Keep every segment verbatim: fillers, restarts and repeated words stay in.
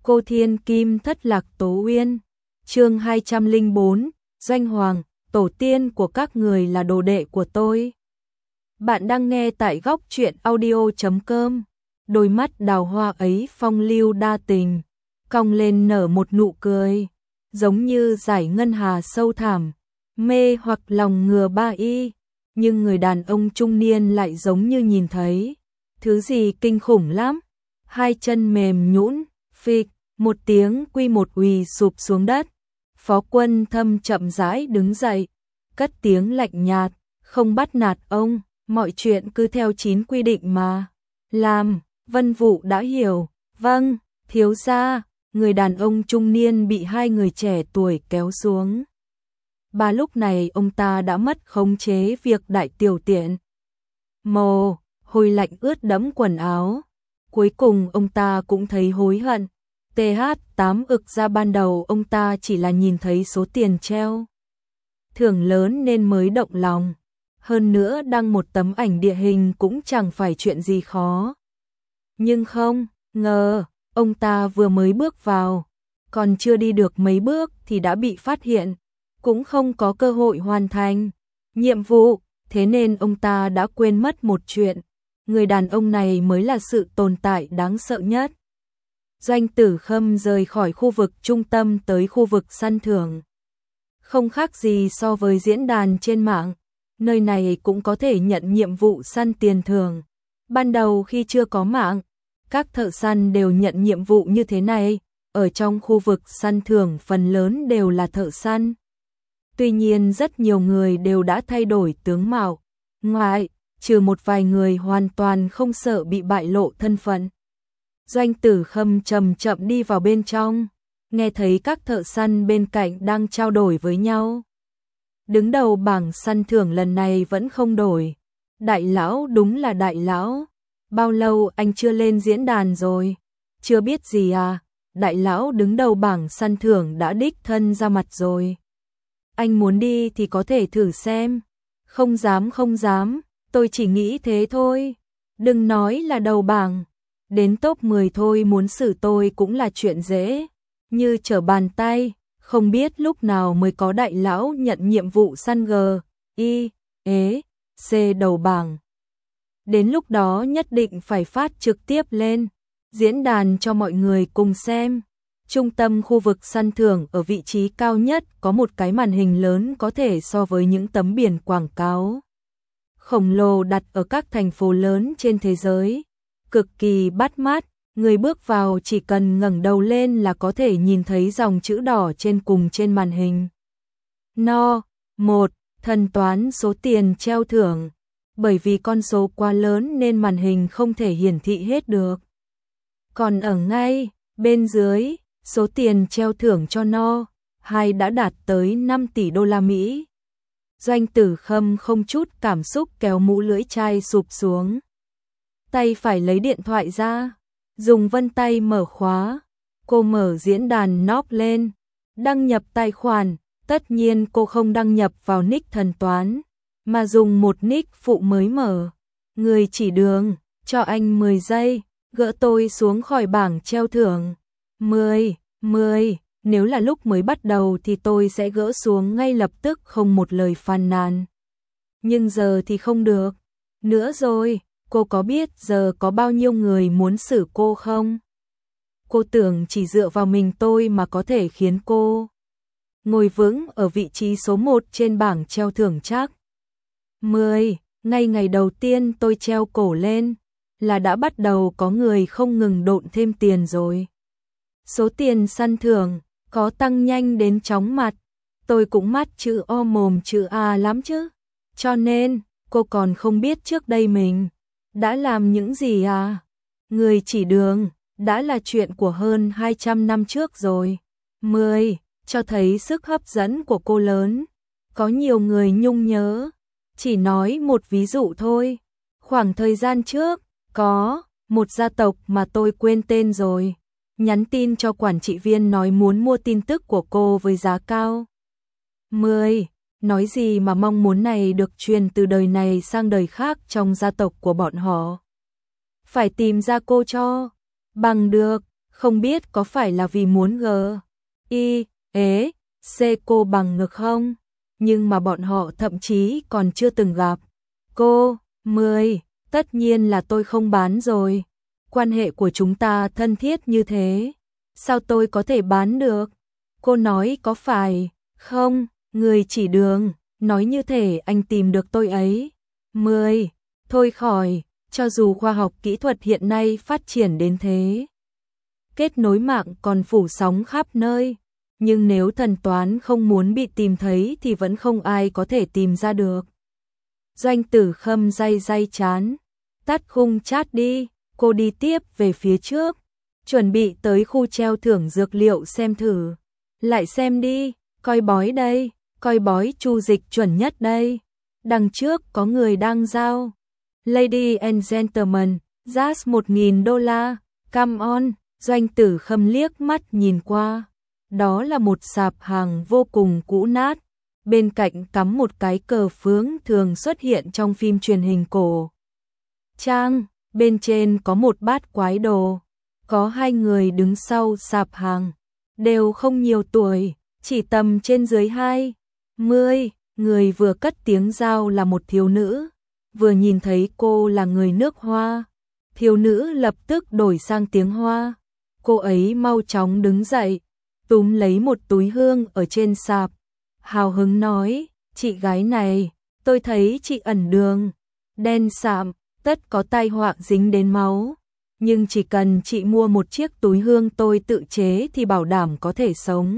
Cô Thiên Kim thất lạc Tố Uyên. Chương hai trăm lẻ bốn, Doanh Hoàng, tổ tiên của các người là đồ đệ của tôi. Bạn đang nghe tại góc truyện audio chấm com. Đôi mắt đào hoa ấy phong lưu đa tình, cong lên nở một nụ cười, giống như dải ngân hà sâu thẳm, mê hoặc lòng ngừa ba y. Nhưng người đàn ông trung niên lại giống như nhìn thấy thứ gì kinh khủng lắm. Hai chân mềm nhũn, phịch, một tiếng quy một ùy sụp xuống đất. Phó Quân Thâm chậm rãi đứng dậy, cất tiếng lạnh nhạt, không bắt nạt ông, mọi chuyện cứ theo chín quy định mà làm. Vân Vũ đã hiểu. Vâng, thiếu gia. Người đàn ông trung niên bị hai người trẻ tuổi kéo xuống. Ba lúc này ông ta đã mất khống chế việc đại tiểu tiện. Mồ hôi lạnh ướt đẫm quần áo. Cuối cùng ông ta cũng thấy hối hận. T H tám ực ra ban đầu ông ta chỉ là nhìn thấy số tiền treo thưởng lớn nên mới động lòng. Hơn nữa đăng một tấm ảnh địa hình cũng chẳng phải chuyện gì khó. Nhưng không ngờ, ông ta vừa mới bước vào, còn chưa đi được mấy bước thì đã bị phát hiện, cũng không có cơ hội hoàn thành nhiệm vụ, thế nên ông ta đã quên mất một chuyện. Người đàn ông này mới là sự tồn tại đáng sợ nhất. Doanh Tử Khâm rời khỏi khu vực trung tâm tới khu vực săn thưởng. Không khác gì so với diễn đàn trên mạng, nơi này cũng có thể nhận nhiệm vụ săn tiền thưởng. Ban đầu khi chưa có mạng, các thợ săn đều nhận nhiệm vụ như thế này, ở trong khu vực săn thưởng phần lớn đều là thợ săn. Tuy nhiên rất nhiều người đều đã thay đổi tướng mạo, ngoại trừ một vài người hoàn toàn không sợ bị bại lộ thân phận. Doanh Tử Khâm chậm chậm đi vào bên trong, nghe thấy các thợ săn bên cạnh đang trao đổi với nhau. Đứng đầu bảng săn thưởng lần này vẫn không đổi. Đại lão đúng là đại lão. Bao lâu anh chưa lên diễn đàn rồi? Chưa biết gì à? Đại lão đứng đầu bảng săn thưởng đã đích thân ra mặt rồi. Anh muốn đi thì có thể thử xem. Không dám không dám, tôi chỉ nghĩ thế thôi. Đừng nói là đầu bảng. Đến top mười thôi muốn xử tôi cũng là chuyện dễ. Như trở bàn tay, không biết lúc nào mới có đại lão nhận nhiệm vụ săn G, I, E, C đầu bảng. Đến lúc đó nhất định phải phát trực tiếp lên diễn đàn cho mọi người cùng xem. Trung tâm khu vực săn thưởng ở vị trí cao nhất có một cái màn hình lớn có thể so với những tấm biển quảng cáo khổng lồ đặt ở các thành phố lớn trên thế giới. Cực kỳ bắt mắt, người bước vào chỉ cần ngẩng đầu lên là có thể nhìn thấy dòng chữ đỏ trên cùng trên màn hình. No, một, thần toán số tiền treo thưởng. Bởi vì con số quá lớn nên màn hình không thể hiển thị hết được. Còn ở ngay bên dưới, số tiền treo thưởng cho No, hai đã đạt tới năm tỷ đô la Mỹ. Doanh Tử Khâm không chút cảm xúc kéo mũ lưỡi chai sụp xuống. Tay phải lấy điện thoại ra, dùng vân tay mở khóa. Cô mở diễn đàn nóp lên, đăng nhập tài khoản. Tất nhiên cô không đăng nhập vào nick thần toán, mà dùng một nick phụ mới mở. Người chỉ đường, cho anh mười giây, gỡ tôi xuống khỏi bảng treo thưởng. mười, mười, nếu là lúc mới bắt đầu thì tôi sẽ gỡ xuống ngay lập tức không một lời phàn nàn. Nhưng giờ thì không được. Nữa rồi, cô có biết giờ có bao nhiêu người muốn xử cô không? Cô tưởng chỉ dựa vào mình tôi mà có thể khiến cô ngồi vững ở vị trí số một trên bảng treo thưởng chắc. mười, ngay ngày đầu tiên tôi treo cổ lên là đã bắt đầu có người không ngừng độn thêm tiền rồi. Số tiền săn thưởng có tăng nhanh đến chóng mặt. Tôi cũng mắt chữ O mồm chữ A lắm chứ. Cho nên, cô còn không biết trước đây mình đã làm những gì à? Người chỉ đường đã là chuyện của hơn hai trăm năm trước rồi. mười, cho thấy sức hấp dẫn của cô lớn. Có nhiều người nhung nhớ. Chỉ nói một ví dụ thôi. Khoảng thời gian trước, có một gia tộc mà tôi quên tên rồi. Nhắn tin cho quản trị viên nói muốn mua tin tức của cô với giá cao. mười, nói gì mà mong muốn này được truyền từ đời này sang đời khác trong gia tộc của bọn họ. Phải tìm ra cô cho bằng được, Không biết có phải là vì muốn g, y, ế, c cô bằng ngực không? Nhưng mà bọn họ thậm chí còn chưa từng gặp. Cô, mười, tất nhiên là tôi không bán rồi. Quan hệ của chúng ta thân thiết như thế. Sao tôi có thể bán được? Cô nói có phải không? Người chỉ đường, nói như thể anh tìm được tôi ấy. mười. Thôi khỏi, cho dù khoa học kỹ thuật hiện nay phát triển đến thế. Kết nối mạng còn phủ sóng khắp nơi. Nhưng nếu thần toán không muốn bị tìm thấy thì vẫn không ai có thể tìm ra được. Doanh Tử Khâm day day chán. Tắt khung chat đi, cô đi tiếp về phía trước. Chuẩn bị tới khu treo thưởng dược liệu xem thử. Lại xem đi, coi bói đây, coi bói chu dịch chuẩn nhất đây. Đằng trước có người đang giao. Lady and gentlemen, just một nghìn đô la, come on. Doanh Tử Khâm liếc mắt nhìn qua. Đó là một sạp hàng vô cùng cũ nát. Bên cạnh cắm một cái cờ phướng thường xuất hiện trong phim truyền hình cổ trang. Bên trên có một bát quái đồ. Có hai người đứng sau sạp hàng. Đều không nhiều tuổi, chỉ tầm trên dưới hai mươi. Người vừa cất tiếng giao là một thiếu nữ. Vừa nhìn thấy cô là người nước Hoa, thiếu nữ lập tức đổi sang tiếng Hoa. Cô ấy mau chóng đứng dậy, túm lấy một túi hương ở trên sạp. Hào hứng nói, chị gái này, tôi thấy chị ẩn đường, đen sạm, tất có tai họa dính đến máu. Nhưng chỉ cần chị mua một chiếc túi hương tôi tự chế thì bảo đảm có thể sống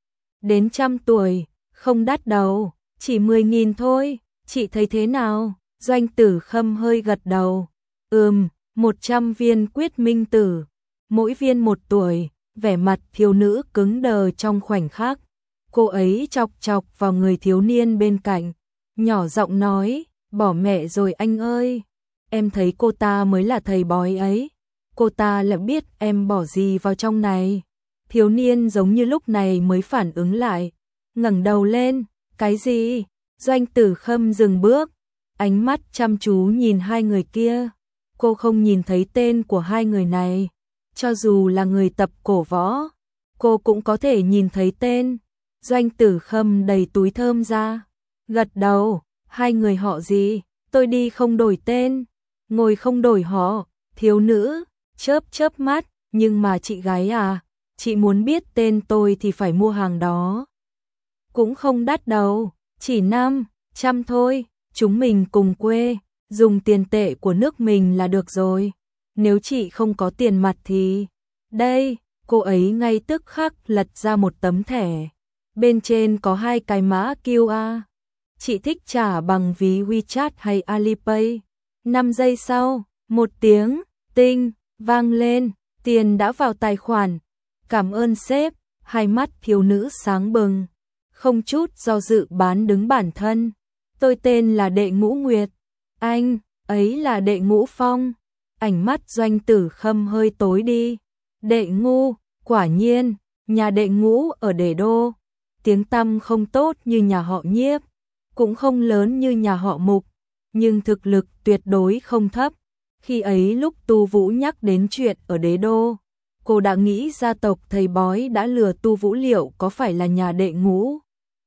đến trăm tuổi, không đắt đâu, chỉ mười nghìn thôi, chị thấy thế nào? Doanh Tử Khâm hơi gật đầu, ừm, một trăm viên quyết minh tử, mỗi viên một tuổi. Vẻ mặt thiếu nữ cứng đờ trong khoảnh khắc. Cô ấy chọc chọc vào người thiếu niên bên cạnh, nhỏ giọng nói, bỏ mẹ rồi anh ơi, em thấy cô ta mới là thầy bói ấy. Cô ta lại biết em bỏ gì vào trong này. Thiếu niên giống như lúc này mới phản ứng lại, ngẩng đầu lên, cái gì? Doanh Tử Khâm dừng bước, ánh mắt chăm chú nhìn hai người kia. Cô không nhìn thấy tên của hai người này. Cho dù là người tập cổ võ, cô cũng có thể nhìn thấy tên. Doanh Tử Khâm đầy túi thơm ra, gật đầu, hai người họ gì? Tôi đi không đổi tên, ngồi không đổi họ. Thiếu nữ chớp chớp mắt, nhưng mà chị gái à, chị muốn biết tên tôi thì phải mua hàng đó. Cũng không đắt đâu, chỉ năm trăm thôi, chúng mình cùng quê, dùng tiền tệ của nước mình là được rồi. Nếu chị không có tiền mặt thì... Đây, cô ấy ngay tức khắc lật ra một tấm thẻ. Bên trên có hai cái mã quy rờ. Chị thích trả bằng ví WeChat hay Alipay? năm giây sau, một tiếng, tinh, vang lên, tiền đã vào tài khoản. Cảm ơn sếp, hai mắt thiếu nữ sáng bừng. Không chút do dự bán đứng bản thân. Tôi tên là Đệ Ngũ Nguyệt. Anh, ấy là Đệ Ngũ Phong. Ánh mắt Doanh Tử Khâm hơi tối đi. Đệ Ngũ, quả nhiên, nhà Đệ Ngũ ở Đế Đô. Tiếng tăm không tốt như nhà họ Nhiếp, cũng không lớn như nhà họ Mục, nhưng thực lực tuyệt đối không thấp. Khi ấy lúc Tu Vũ nhắc đến chuyện ở Đế Đô, cô đã nghĩ gia tộc thầy bói đã lừa Tu Vũ liệu có phải là nhà Đệ Ngũ.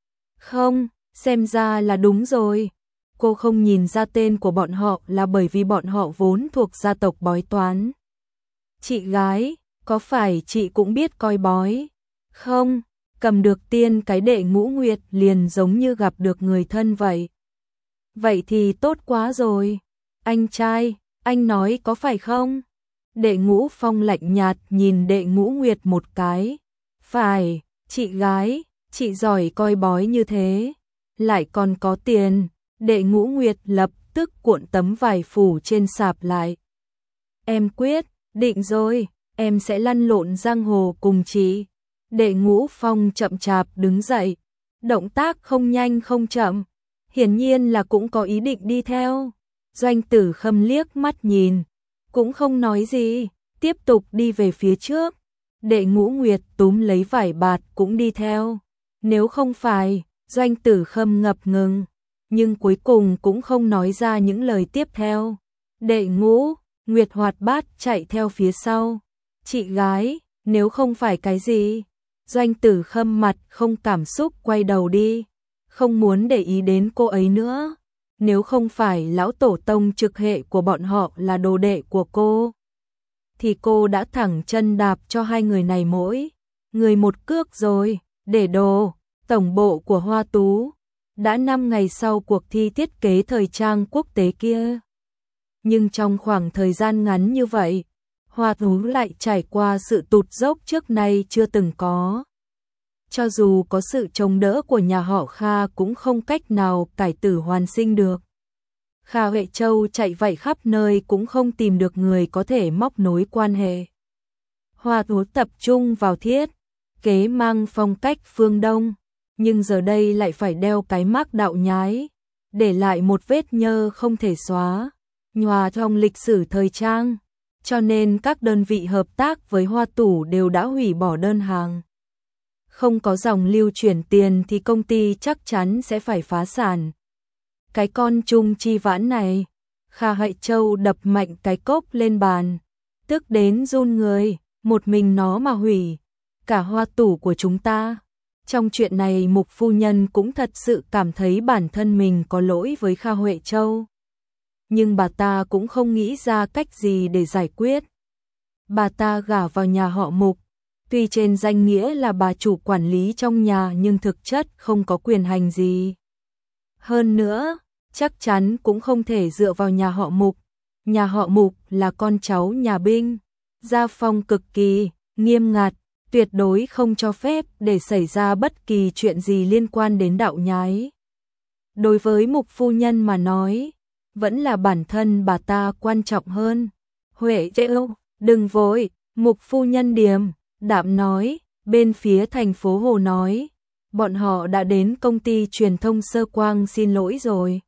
Không, xem ra là đúng rồi. Cô không nhìn ra tên của bọn họ là bởi vì bọn họ vốn thuộc gia tộc bói toán. Chị gái, có phải chị cũng biết coi bói? Không, cầm được tiên cái Đệ Ngũ Nguyệt liền giống như gặp được người thân vậy. Vậy thì tốt quá rồi. Anh trai, anh nói có phải không? Đệ Ngũ Phong lạnh nhạt nhìn Đệ Ngũ Nguyệt một cái. Phải, chị gái, chị giỏi coi bói như thế, lại còn có tiền. Đệ Ngũ Nguyệt lập tức cuộn tấm vải phủ trên sạp lại. Em quyết, định rồi, em sẽ lăn lộn giang hồ cùng chị. Đệ Ngũ Phong chậm chạp đứng dậy, động tác không nhanh không chậm, hiển nhiên là cũng có ý định đi theo. Doanh Tử Khâm liếc mắt nhìn, cũng không nói gì, tiếp tục đi về phía trước. Đệ Ngũ Nguyệt túm lấy vải bạt cũng đi theo. Nếu không phải, Doanh Tử Khâm ngập ngừng, nhưng cuối cùng cũng không nói ra những lời tiếp theo. Đệ Ngũ Nguyệt hoạt bát chạy theo phía sau. Chị gái, Nếu không phải cái gì? Doanh Tử Khâm mặt không cảm xúc quay đầu đi, không muốn để ý đến cô ấy nữa. Nếu không phải lão tổ tông trực hệ của bọn họ là đồ đệ của cô, thì cô đã thẳng chân đạp cho hai người này mỗi người một cước rồi. Để đồ, tổng bộ của Hoa Tú, đã năm ngày sau cuộc thi thiết kế thời trang quốc tế kia. Nhưng trong khoảng thời gian ngắn như vậy, Hoa Tú lại trải qua sự tụt dốc trước nay chưa từng có. Cho dù có sự chống đỡ của nhà họ Kha cũng không cách nào cải tử hoàn sinh được. Kha Huệ Châu chạy vậy khắp nơi cũng không tìm được người có thể móc nối quan hệ. Hoa Tú tập trung vào thiết kế mang phong cách phương Đông, nhưng giờ đây lại phải đeo cái mác đạo nhái, để lại một vết nhơ không thể xóa, nhòa trong lịch sử thời trang. Cho nên các đơn vị hợp tác với Hoa Tú đều đã hủy bỏ đơn hàng. Không có dòng lưu chuyển tiền thì công ty chắc chắn sẽ phải phá sản. Cái con Trung Chi Vãn này, Kha Huệ Châu đập mạnh cái cốc lên bàn, tức đến run người, một mình nó mà hủy cả Hoa Tú của chúng ta. Trong chuyện này Mục phu nhân cũng thật sự cảm thấy bản thân mình có lỗi với Kha Huệ Châu. Nhưng bà ta cũng không nghĩ ra cách gì để giải quyết. Bà ta gả vào nhà họ Mục, tuy trên danh nghĩa là bà chủ quản lý trong nhà nhưng thực chất không có quyền hành gì. Hơn nữa, chắc chắn cũng không thể dựa vào nhà họ Mục. Nhà họ Mục là con cháu nhà binh, gia phong cực kỳ nghiêm ngặt, tuyệt đối không cho phép để xảy ra bất kỳ chuyện gì liên quan đến đạo nhái. Đối với Mục phu nhân mà nói, vẫn là bản thân bà ta quan trọng hơn. Huệ Châu, đừng vội, Mục phu nhân điềm đạm nói. Bên phía thành phố Hồ nói, bọn họ đã đến công ty truyền thông Sơ Quang xin lỗi rồi.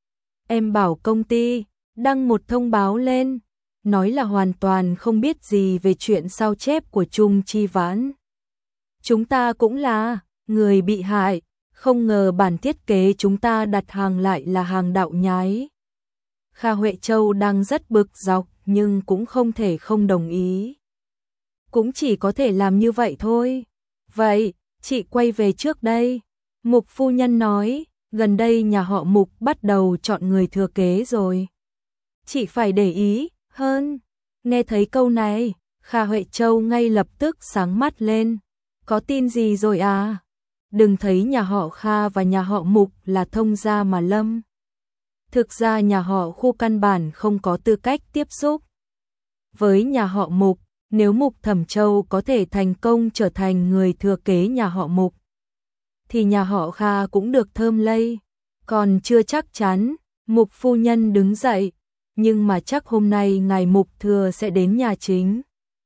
Em bảo công ty đăng một thông báo lên, nói là hoàn toàn không biết gì về chuyện sao chép của Trung Chi Vãn. Chúng ta cũng là người bị hại, không ngờ bản thiết kế chúng ta đặt hàng lại là hàng đạo nhái. Kha Huệ Châu đang rất bực dọc nhưng cũng không thể không đồng ý. Cũng chỉ có thể làm như vậy thôi. Vậy, chị quay về trước đây. Mục phu nhân nói, gần đây nhà họ Mục bắt đầu chọn người thừa kế rồi. Chị phải để ý hơn. Nghe thấy câu này, Kha Huệ Châu ngay lập tức sáng mắt lên. Có tin gì rồi à? Đừng thấy nhà họ Kha và nhà họ Mục là thông gia mà lâm. Thực ra nhà họ Khu căn bản không có tư cách tiếp xúc với nhà họ Mục. Nếu Mục Thẩm Châu có thể thành công trở thành người thừa kế nhà họ Mục, thì nhà họ Kha cũng được thơm lây. Còn chưa chắc chắn. Mục phu nhân đứng dậy, nhưng mà chắc hôm nay ngài Mục Thừa sẽ đến nhà chính.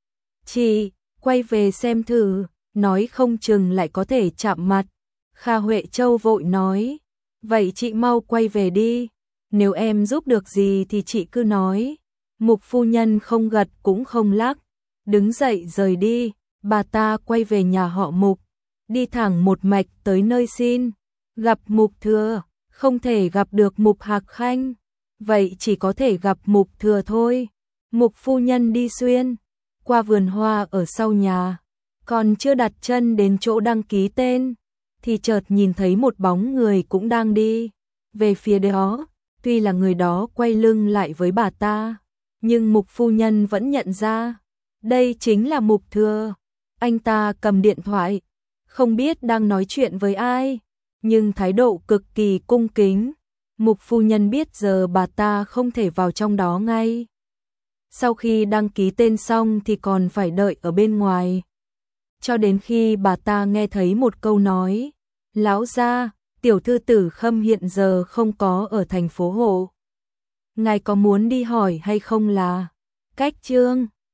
Chị, quay về xem thử, nói không chừng lại có thể chạm mặt. Kha Huệ Châu vội nói, vậy chị mau quay về đi, nếu em giúp được gì thì chị cứ nói. Mục phu nhân không gật cũng không lắc, đứng dậy rời đi. Bà ta quay về nhà họ Mục, đi thẳng một mạch tới nơi xin gặp Mục Thừa. Không thể gặp được Mục Hạc Khanh, vậy chỉ có thể gặp Mục Thừa thôi. Mục phu nhân đi xuyên qua vườn hoa ở sau nhà, còn chưa đặt chân đến chỗ đăng ký tên, thì chợt nhìn thấy một bóng người cũng đang đi về phía đó. Tuy là người đó quay lưng lại với bà ta, nhưng Mục phu nhân vẫn nhận ra, đây chính là Mục Thừa. Anh ta cầm điện thoại, không biết đang nói chuyện với ai, nhưng thái độ cực kỳ cung kính. Mục phu nhân biết giờ bà ta không thể vào trong đó ngay. Sau khi đăng ký tên xong thì còn phải đợi ở bên ngoài. Cho đến khi bà ta nghe thấy một câu nói, lão gia, tiểu thư Tử Khâm hiện giờ không có ở thành phố Hộ. Ngài có muốn đi hỏi hay không là? Cách chương